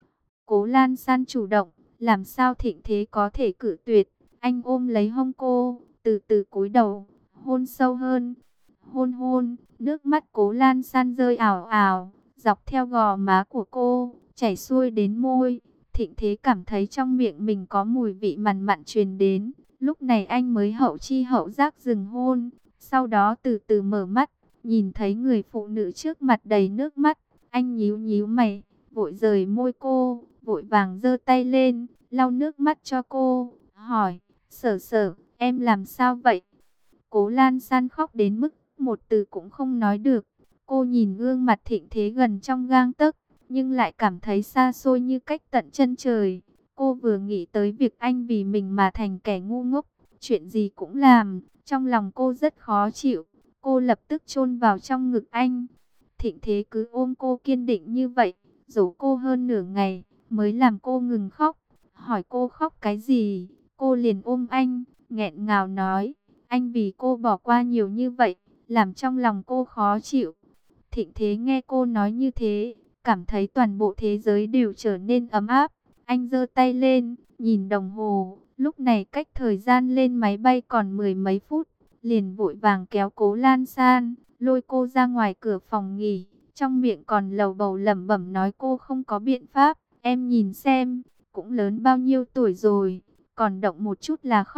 Cố Lan San chủ động, làm sao Thịnh Thế có thể cự tuyệt. Anh ôm lấy hông cô, từ từ cúi đầu, hôn sâu hơn. Hôn hôn, nước mắt Cố Lan San rơi ảo ảo, dọc theo gò má của cô, chảy xuôi đến môi. Thịnh Thế cảm thấy trong miệng mình có mùi vị mặn mặn truyền đến. Lúc này anh mới hậu chi hậu giác dừng hôn, sau đó từ từ mở mắt, nhìn thấy người phụ nữ trước mặt đầy nước mắt. Anh nhíu nhíu mày, vội rời môi cô, vội vàng giơ tay lên, lau nước mắt cho cô, hỏi, Sở Sở, em làm sao vậy? Cố Lan San khóc đến mức một từ cũng không nói được. Cô nhìn gương mặt Thịnh Thế gần trong gang tấc, nhưng lại cảm thấy xa xôi như cách tận chân trời. Cô vừa nghĩ tới việc anh vì mình mà thành kẻ ngu ngốc, chuyện gì cũng làm, trong lòng cô rất khó chịu. Cô lập tức chôn vào trong ngực anh. Thịnh Thế cứ ôm cô kiên định như vậy, dỗ cô hơn nửa ngày, mới làm cô ngừng khóc. Hỏi cô khóc cái gì, cô liền ôm anh, nghẹn ngào nói, anh vì cô bỏ qua nhiều như vậy, làm trong lòng cô khó chịu. Thịnh Thế nghe cô nói như thế, cảm thấy toàn bộ thế giới đều trở nên ấm áp. Anh giơ tay lên, nhìn đồng hồ, lúc này cách thời gian lên máy bay còn mười mấy phút, liền vội vàng kéo Cố Lan San, lôi cô ra ngoài cửa phòng nghỉ, trong miệng còn lầu bầu lẩm bẩm nói cô không có biện pháp. Em nhìn xem, cũng lớn bao nhiêu tuổi rồi, còn động một chút là khóc,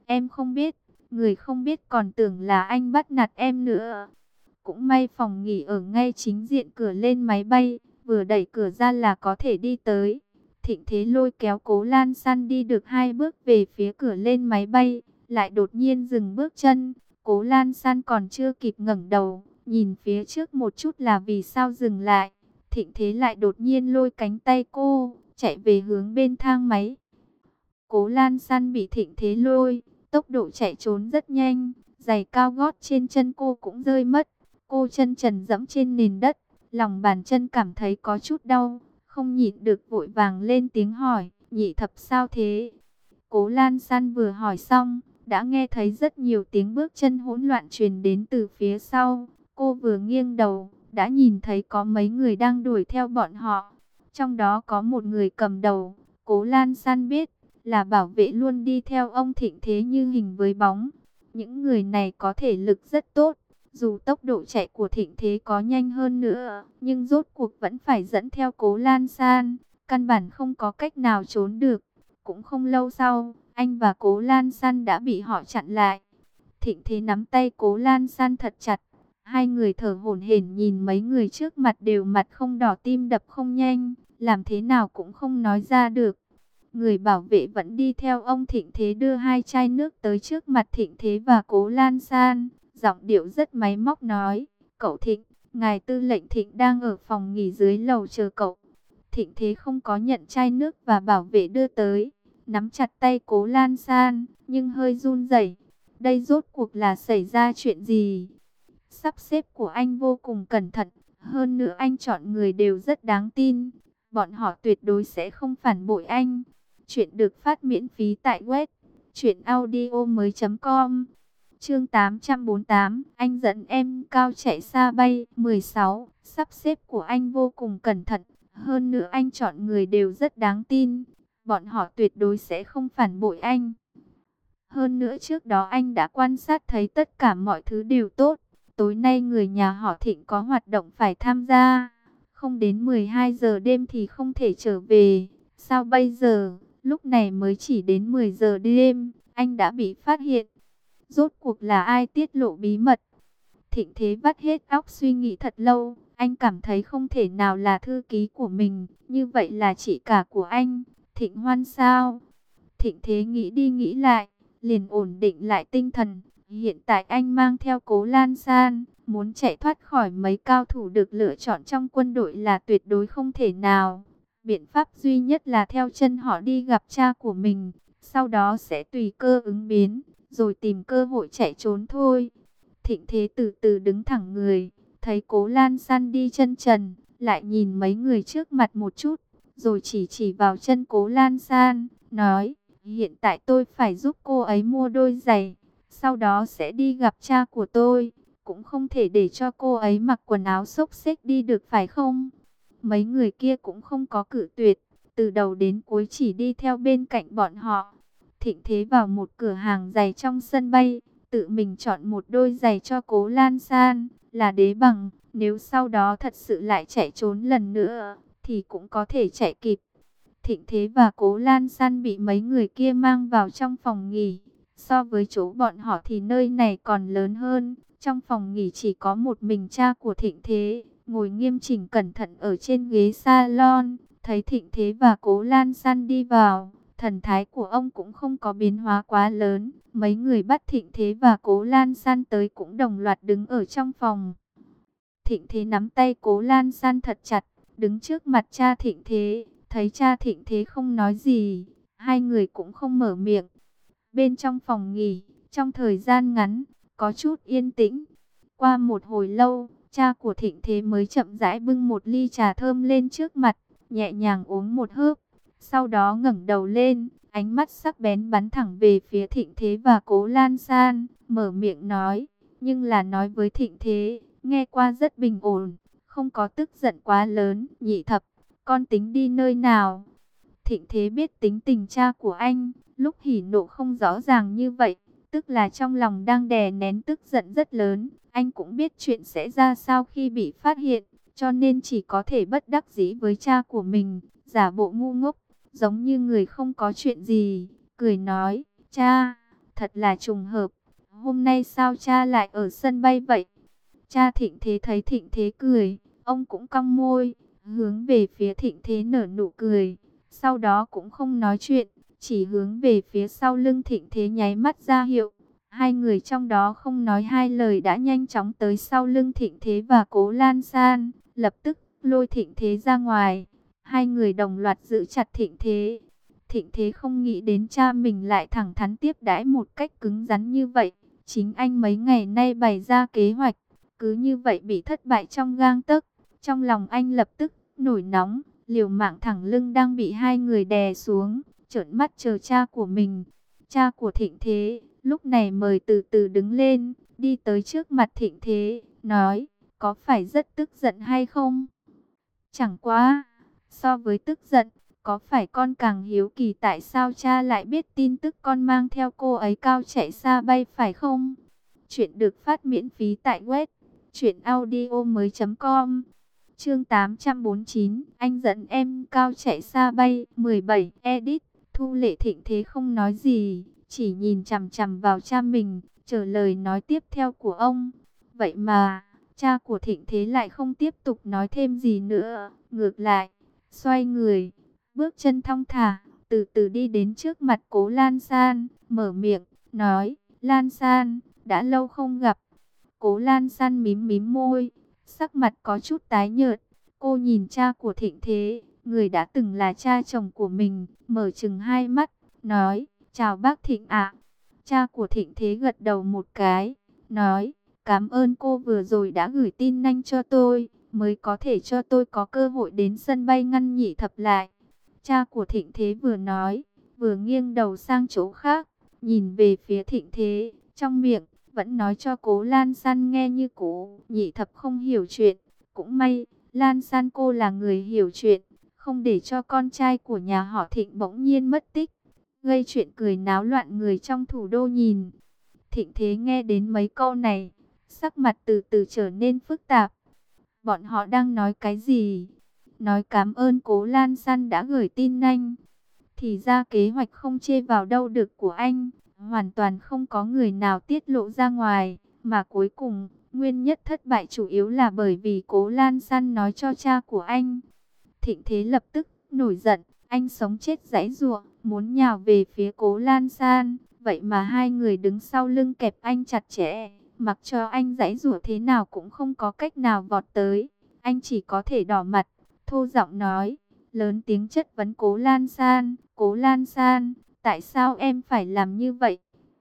Em không biết, người không biết còn tưởng là anh bắt nạt em nữa. Cũng may phòng nghỉ ở ngay chính diện cửa lên máy bay, vừa đẩy cửa ra là có thể đi tới. Thịnh Thế lôi kéo Cố Lan San đi được hai bước về phía cửa lên máy bay, lại đột nhiên dừng bước chân. Cố Lan San còn chưa kịp ngẩng đầu, nhìn phía trước một chút là vì sao dừng lại. Thịnh Thế lại đột nhiên lôi cánh tay cô, chạy về hướng bên thang máy. Cố Lan San bị Thịnh Thế lôi, tốc độ chạy trốn rất nhanh, giày cao gót trên chân cô cũng rơi mất. Cô chân trần dẫm trên nền đất, lòng bàn chân cảm thấy có chút đau, không nhịn được vội vàng lên tiếng hỏi, nhị thập sao thế? Cố Lan San vừa hỏi xong, đã nghe thấy rất nhiều tiếng bước chân hỗn loạn truyền đến từ phía sau. Cô vừa nghiêng đầu, đã nhìn thấy có mấy người đang đuổi theo bọn họ. Trong đó có một người cầm đầu, Cố Lan San biết là bảo vệ luôn đi theo ông Thịnh Thế như hình với bóng. Những người này có thể lực rất tốt. Dù tốc độ chạy của Thịnh Thế có nhanh hơn nữa, nhưng rốt cuộc vẫn phải dẫn theo Cố Lan San. Căn bản không có cách nào trốn được. Cũng không lâu sau, anh và Cố Lan San đã bị họ chặn lại. Thịnh Thế nắm tay Cố Lan San thật chặt. Hai người thở hổn hển nhìn mấy người trước mặt đều mặt không đỏ tim đập không nhanh. Làm thế nào cũng không nói ra được. Người bảo vệ vẫn đi theo ông Thịnh Thế đưa hai chai nước tới trước mặt Thịnh Thế và Cố Lan San. Giọng điệu rất máy móc nói, cậu Thịnh, ngài tư lệnh Thịnh đang ở phòng nghỉ dưới lầu chờ cậu. Thịnh Thế không có nhận chai nước và bảo vệ đưa tới, nắm chặt tay Cố Lan San, nhưng hơi run rẩy. Đây rốt cuộc là xảy ra chuyện gì? Sắp xếp của anh vô cùng cẩn thận, hơn nữa anh chọn người đều rất đáng tin. Bọn họ tuyệt đối sẽ không phản bội anh. Chuyện được phát miễn phí tại web truyện audio mới chấm com. Chương tám trăm bốn mươi tám, anh dẫn em cao chạy xa bay. mười sáu, sắp xếp của anh vô cùng cẩn thận, hơn nữa anh chọn người đều rất đáng tin. Bọn họ tuyệt đối sẽ không phản bội anh. Hơn nữa trước đó anh đã quan sát thấy tất cả mọi thứ đều tốt. Tối nay người nhà họ Thịnh có hoạt động phải tham gia. Không đến mười hai giờ đêm thì không thể trở về. Sao bây giờ, lúc này mới chỉ đến mười giờ đêm, anh đã bị phát hiện. Rốt cuộc là ai tiết lộ bí mật? Thịnh Thế vắt hết óc suy nghĩ thật lâu. Anh cảm thấy không thể nào là thư ký của mình. Như vậy là chị cả của anh, Thịnh Hoan sao? Thịnh Thế nghĩ đi nghĩ lại, liền ổn định lại tinh thần. Hiện tại anh mang theo Cố Lan San, muốn chạy thoát khỏi mấy cao thủ được lựa chọn trong quân đội là tuyệt đối không thể nào. Biện pháp duy nhất là theo chân họ đi gặp cha của mình, sau đó sẽ tùy cơ ứng biến, rồi tìm cơ hội chạy trốn thôi. Thịnh Thế từ từ đứng thẳng người, thấy Cố Lan San đi chân trần, lại nhìn mấy người trước mặt một chút, rồi chỉ chỉ vào chân Cố Lan San, nói, hiện tại tôi phải giúp cô ấy mua đôi giày, sau đó sẽ đi gặp cha của tôi, cũng không thể để cho cô ấy mặc quần áo xốc xếch đi được phải không? Mấy người kia cũng không có cự tuyệt, từ đầu đến cuối chỉ đi theo bên cạnh bọn họ. Thịnh Thế vào một cửa hàng giày trong sân bay, tự mình chọn một đôi giày cho Cố Lan San, là đế bằng. Nếu sau đó thật sự lại chạy trốn lần nữa, thì cũng có thể chạy kịp. Thịnh Thế và Cố Lan San bị mấy người kia mang vào trong phòng nghỉ. So với chỗ bọn họ thì nơi này còn lớn hơn. Trong phòng nghỉ chỉ có một mình cha của Thịnh Thế, ngồi nghiêm chỉnh cẩn thận ở trên ghế salon. Thấy Thịnh Thế và Cố Lan San đi vào, thần thái của ông cũng không có biến hóa quá lớn. Mấy người bắt Thịnh Thế và Cố Lan San tới cũng đồng loạt đứng ở trong phòng. Thịnh Thế nắm tay Cố Lan San thật chặt, đứng trước mặt cha Thịnh Thế. Thấy cha Thịnh Thế không nói gì, hai người cũng không mở miệng. Bên trong phòng nghỉ, trong thời gian ngắn, có chút yên tĩnh. Qua một hồi lâu, cha của Thịnh Thế mới chậm rãi bưng một ly trà thơm lên trước mặt, nhẹ nhàng uống một hớp. Sau đó ngẩng đầu lên, ánh mắt sắc bén bắn thẳng về phía Thịnh Thế và Cố Lan San, mở miệng nói, nhưng là nói với Thịnh Thế, nghe qua rất bình ổn, không có tức giận quá lớn. Nhị thập, con tính đi nơi nào? Thịnh Thế biết tính tình cha của anh, lúc hỉ nộ không rõ ràng như vậy, tức là trong lòng đang đè nén tức giận rất lớn. Anh cũng biết chuyện sẽ ra sao khi bị phát hiện, cho nên chỉ có thể bất đắc dĩ với cha của mình, giả bộ ngu ngốc, giống như người không có chuyện gì, cười nói, cha, thật là trùng hợp. Hôm nay sao cha lại ở sân bay vậy? Cha Thịnh Thế thấy Thịnh Thế cười, ông cũng cong môi, hướng về phía Thịnh Thế nở nụ cười. Sau đó cũng không nói chuyện, chỉ hướng về phía sau lưng Thịnh Thế nháy mắt ra hiệu. Hai người trong đó không nói hai lời đã nhanh chóng tới sau lưng Thịnh Thế và Cố Lan San, lập tức lôi Thịnh Thế ra ngoài. Hai người đồng loạt giữ chặt Thịnh Thế. Thịnh Thế không nghĩ đến cha mình lại thẳng thắn tiếp đãi một cách cứng rắn như vậy. Chính anh mấy ngày nay bày ra kế hoạch, cứ như vậy bị thất bại trong gang tấc. Trong lòng anh lập tức nổi nóng, liều mạng thẳng lưng đang bị hai người đè xuống, trợn mắt chờ cha của mình. Cha của Thịnh Thế lúc này mời từ từ đứng lên, đi tới trước mặt Thịnh Thế, nói, có phải rất tức giận hay không? Chẳng quá, so với tức giận, có phải con càng hiếu kỳ tại sao cha lại biết tin tức con mang theo cô ấy cao chạy xa bay phải không? Chuyện được phát miễn phí tại web truyện audio mới chấm com. Chương tám trăm bốn mươi chín, anh dẫn em cao chạy xa bay. Mười bảy, edit. Thu Lệ Thịnh Thế không nói gì, chỉ nhìn chằm chằm vào cha mình, chờ lời nói tiếp theo của ông. Vậy mà, cha của Thịnh Thế lại không tiếp tục nói thêm gì nữa, ngược lại, xoay người, bước chân thong thả, từ từ đi đến trước mặt Cố Lan San, mở miệng, nói, Lan San, đã lâu không gặp. Cố Lan San mím mím môi, sắc mặt có chút tái nhợt. Cô nhìn cha của Thịnh Thế, người đã từng là cha chồng của mình, mở trừng hai mắt, nói, chào bác Thịnh ạ. Cha của Thịnh Thế gật đầu một cái, nói, cảm ơn cô vừa rồi đã gửi tin nhanh cho tôi, mới có thể cho tôi có cơ hội đến sân bay ngăn Nhị Thập lại. Cha của Thịnh Thế vừa nói, vừa nghiêng đầu sang chỗ khác, nhìn về phía Thịnh Thế, trong miệng vẫn nói cho Cố Lan San nghe như cũ. Nhị Thập không hiểu chuyện, cũng may, Lan San cô là người hiểu chuyện, không để cho con trai của nhà họ Thịnh bỗng nhiên mất tích, gây chuyện cười náo loạn người trong thủ đô nhìn. Thịnh Thế nghe đến mấy câu này, sắc mặt từ từ trở nên phức tạp. Bọn họ đang nói cái gì? Nói cảm ơn Cố Lan San đã gửi tin nhanh. Thì ra kế hoạch không chê vào đâu được của anh, hoàn toàn không có người nào tiết lộ ra ngoài. Mà cuối cùng, nguyên nhất thất bại chủ yếu là bởi vì Cố Lan San nói cho cha của anh. Thịnh Thế lập tức nổi giận, anh sống chết giãy giụa, muốn nhào về phía Cố Lan San. Vậy mà hai người đứng sau lưng kẹp anh chặt chẽ, mặc cho anh giãy giụa thế nào cũng không có cách nào vọt tới. Anh chỉ có thể đỏ mặt, thô giọng nói, lớn tiếng chất vấn Cố Lan San. Cố Lan San, tại sao em phải làm như vậy?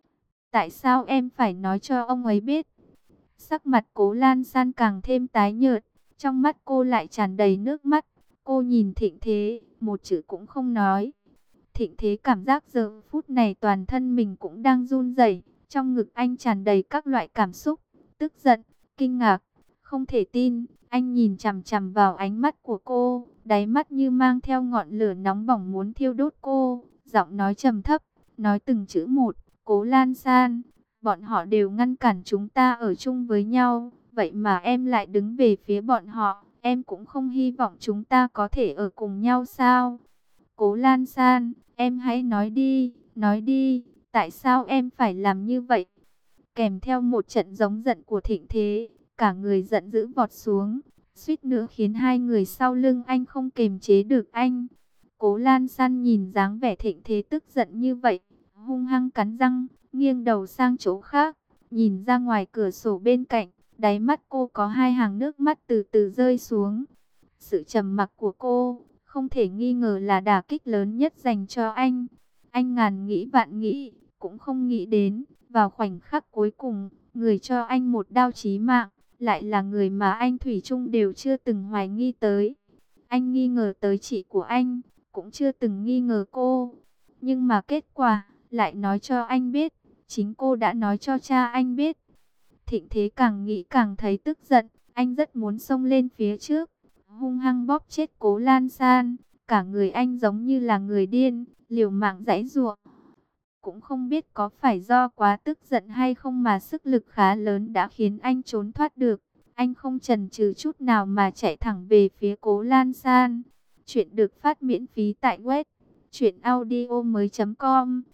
Tại sao em phải nói cho ông ấy biết? Sắc mặt Cố Lan San càng thêm tái nhợt, trong mắt cô lại tràn đầy nước mắt. Cô nhìn Thịnh Thế, một chữ cũng không nói. Thịnh Thế cảm giác giờ phút này toàn thân mình cũng đang run rẩy, trong ngực anh tràn đầy các loại cảm xúc, tức giận, kinh ngạc, không thể tin. Anh nhìn chằm chằm vào ánh mắt của cô, đáy mắt như mang theo ngọn lửa nóng bỏng muốn thiêu đốt cô, giọng nói trầm thấp, nói từng chữ một, Cố Lan San, bọn họ đều ngăn cản chúng ta ở chung với nhau, vậy mà em lại đứng về phía bọn họ, em cũng không hy vọng chúng ta có thể ở cùng nhau sao? Cố Lan San, em hãy nói đi, nói đi, tại sao em phải làm như vậy? Kèm theo một trận giống giận của Thịnh Thế, cả người giận dữ vọt xuống, suýt nữa khiến hai người sau lưng anh không kềm chế được anh. Cố Lan San nhìn dáng vẻ Thịnh Thế tức giận như vậy, hung hăng cắn răng, nghiêng đầu sang chỗ khác, nhìn ra ngoài cửa sổ bên cạnh, đáy mắt cô có hai hàng nước mắt từ từ rơi xuống. Sự trầm mặc của cô, không thể nghi ngờ là đả kích lớn nhất dành cho anh. Anh ngàn nghĩ vạn nghĩ, cũng không nghĩ đến, vào khoảnh khắc cuối cùng, người cho anh một đao chí mạng, lại là người mà anh thủy chung đều chưa từng hoài nghi tới. Anh nghi ngờ tới chị của anh, cũng chưa từng nghi ngờ cô. Nhưng mà kết quả, lại nói cho anh biết, chính cô đã nói cho cha anh biết. Thịnh Thế càng nghĩ càng thấy tức giận, anh rất muốn xông lên phía trước, hung hăng bóp chết Cố Lan San. Cả người anh giống như là người điên, liều mạng giãy giụa. Cũng không biết có phải do quá tức giận hay không mà sức lực khá lớn đã khiến anh trốn thoát được. Anh không chần chừ chút nào mà chạy thẳng về phía Cố Lan San. Chuyện được phát miễn phí tại web truyện audio mới chấm com.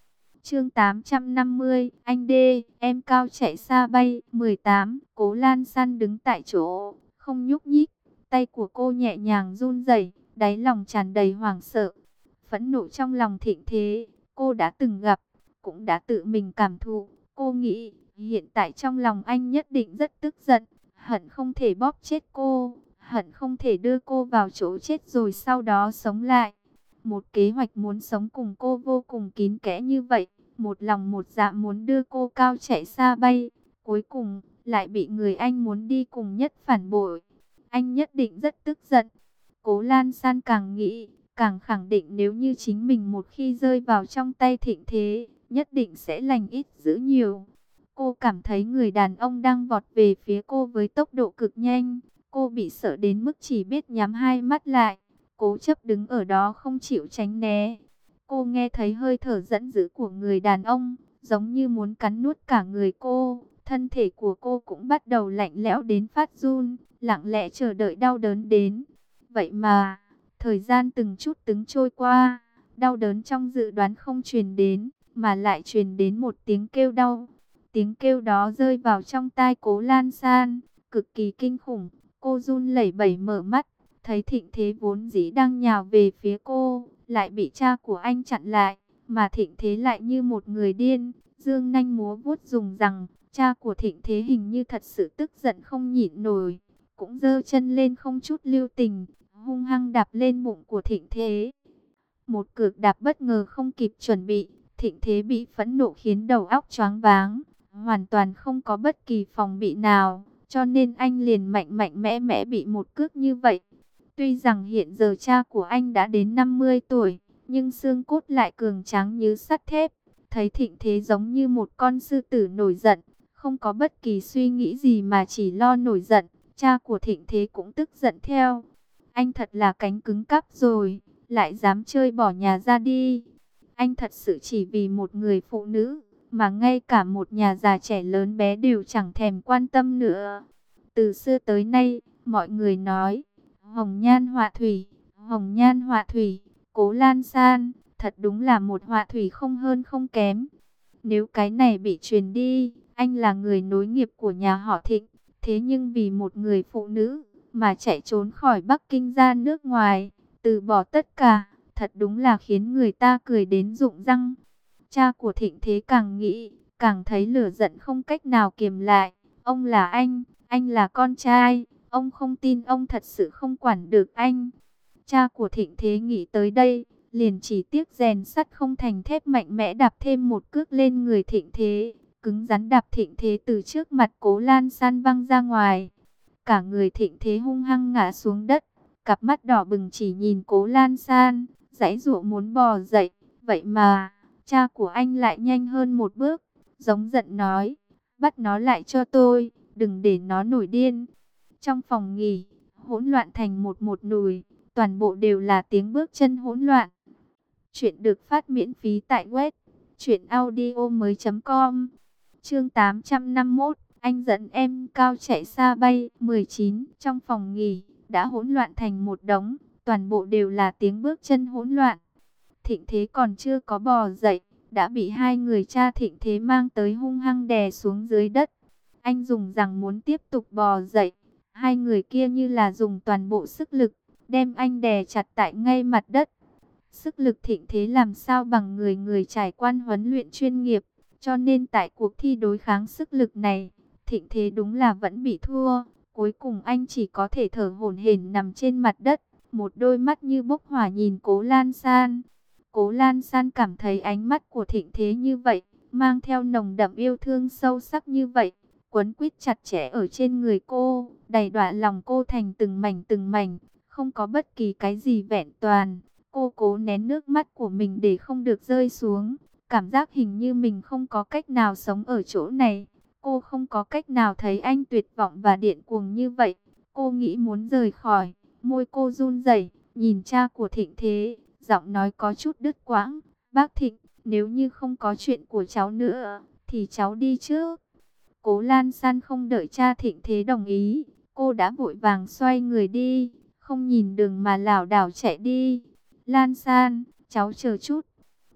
Chương tám trăm năm mươi, anh đê, em cao chạy xa bay. mười tám, Cố Lan San đứng tại chỗ, không nhúc nhích. Tay của cô nhẹ nhàng run rẩy, đáy lòng tràn đầy hoảng sợ. Phẫn nộ trong lòng Thịnh Thế, cô đã từng gặp, cũng đã tự mình cảm thụ. Cô nghĩ, hiện tại trong lòng anh nhất định rất tức giận, hận không thể bóp chết cô, hận không thể đưa cô vào chỗ chết rồi sau đó sống lại. Một kế hoạch muốn sống cùng cô vô cùng kín kẽ như vậy, một lòng một dạ muốn đưa cô cao chạy xa bay, cuối cùng lại bị người anh muốn đi cùng nhất phản bội. Anh nhất định rất tức giận. Cố Lan San càng nghĩ, càng khẳng định nếu như chính mình một khi rơi vào trong tay Thịnh Thế, nhất định sẽ lành ít dữ nhiều. Cô cảm thấy người đàn ông đang vọt về phía cô với tốc độ cực nhanh. Cô bị sợ đến mức chỉ biết nhắm hai mắt lại, cố chấp đứng ở đó không chịu tránh né. Cô nghe thấy hơi thở giận dữ của người đàn ông, giống như muốn cắn nuốt cả người cô. Thân thể của cô cũng bắt đầu lạnh lẽo đến phát run, lặng lẽ chờ đợi đau đớn đến. Vậy mà, thời gian từng chút từng trôi qua, đau đớn trong dự đoán không truyền đến, mà lại truyền đến một tiếng kêu đau. Tiếng kêu đó rơi vào trong tai Cố Lan San, cực kỳ kinh khủng. Cô run lẩy bẩy mở mắt, thấy Thịnh Thế vốn dĩ đang nhào về phía cô, lại bị cha của anh chặn lại, mà Thịnh Thế lại như một người điên, dương nanh múa vuốt dùng rằng. Cha của Thịnh Thế hình như thật sự tức giận không nhịn nổi, cũng giơ chân lên không chút lưu tình, hung hăng đạp lên bụng của Thịnh Thế. Một cước đạp bất ngờ không kịp chuẩn bị, Thịnh Thế bị phẫn nộ khiến đầu óc choáng váng, hoàn toàn không có bất kỳ phòng bị nào, cho nên anh liền mạnh mạnh mẽ mẽ bị một cước như vậy. Tuy rằng hiện giờ cha của anh đã đến năm mươi tuổi, nhưng xương cốt lại cường tráng như sắt thép. Thấy Thịnh Thế giống như một con sư tử nổi giận, không có bất kỳ suy nghĩ gì mà chỉ lo nổi giận, cha của Thịnh Thế cũng tức giận theo. Anh thật là cánh cứng cáp rồi, lại dám chơi bỏ nhà ra đi. Anh thật sự chỉ vì một người phụ nữ, mà ngay cả một nhà già trẻ lớn bé đều chẳng thèm quan tâm nữa. Từ xưa tới nay, mọi người nói, hồng nhan họa thủy, hồng nhan họa thủy, Cố Lan San, thật đúng là một họa thủy không hơn không kém. Nếu cái này bị truyền đi, anh là người nối nghiệp của nhà họ Thịnh, thế nhưng vì một người phụ nữ mà chạy trốn khỏi Bắc Kinh ra nước ngoài, từ bỏ tất cả, thật đúng là khiến người ta cười đến rụng răng. Cha của Thịnh Thế càng nghĩ, càng thấy lửa giận không cách nào kiềm lại. Ông là anh, anh là con trai, ông không tin ông thật sự không quản được anh. Cha của Thịnh Thế nghĩ tới đây, liền chỉ tiếc rèn sắt không thành thép mạnh mẽ đạp thêm một cước lên người Thịnh Thế, cứng rắn đạp Thịnh Thế từ trước mặt Cố Lan San văng ra ngoài. Cả người Thịnh Thế hung hăng ngã xuống đất, cặp mắt đỏ bừng chỉ nhìn Cố Lan San, giãy giụa muốn bò dậy. Vậy mà, cha của anh lại nhanh hơn một bước, giống giận nói, bắt nó lại cho tôi, đừng để nó nổi điên. Trong phòng nghỉ, hỗn loạn thành một một nùi, toàn bộ đều là tiếng bước chân hỗn loạn. Chuyện được phát miễn phí tại web truyện audio mới chấm com. Chương tám trăm năm mươi mốt, anh dẫn em cao chạy xa bay. mười chín, trong phòng nghỉ đã hỗn loạn thành một đống, toàn bộ đều là tiếng bước chân hỗn loạn. Thịnh Thế còn chưa có bò dậy, đã bị hai người cha Thịnh Thế mang tới hung hăng đè xuống dưới đất. Anh dùng rằng muốn tiếp tục bò dậy, hai người kia như là dùng toàn bộ sức lực, đem anh đè chặt tại ngay mặt đất. Sức lực Thịnh Thế làm sao bằng người người trải qua huấn luyện chuyên nghiệp, cho nên tại cuộc thi đối kháng sức lực này, Thịnh Thế đúng là vẫn bị thua. Cuối cùng anh chỉ có thể thở hổn hển nằm trên mặt đất, một đôi mắt như bốc hỏa nhìn Cố Lan San. Cố Lan San cảm thấy ánh mắt của Thịnh Thế như vậy, mang theo nồng đậm yêu thương sâu sắc như vậy, quấn quýt chặt chẽ ở trên người cô, đầy đọa lòng cô thành từng mảnh từng mảnh, không có bất kỳ cái gì vẹn toàn. Cô cố nén nước mắt của mình để không được rơi xuống, cảm giác hình như mình không có cách nào sống ở chỗ này. Cô không có cách nào thấy anh tuyệt vọng và điên cuồng như vậy. Cô nghĩ muốn rời khỏi, môi cô run rẩy, nhìn cha của Thịnh Thế, giọng nói có chút đứt quãng. Bác Thịnh, nếu như không có chuyện của cháu nữa, thì cháu đi trước. Cố Lan San không đợi cha Thịnh Thế đồng ý, cô đã vội vàng xoay người đi, không nhìn đường mà lảo đảo chạy đi. Lan San, cháu chờ chút.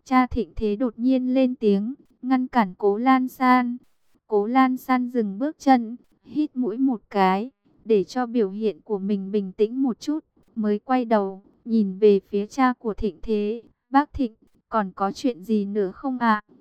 Cha Thịnh Thế đột nhiên lên tiếng, ngăn cản Cố Lan San. Cố Lan San dừng bước chân, hít mũi một cái, để cho biểu hiện của mình bình tĩnh một chút, mới quay đầu, nhìn về phía cha của Thịnh Thế. Bác Thịnh, còn có chuyện gì nữa không ạ?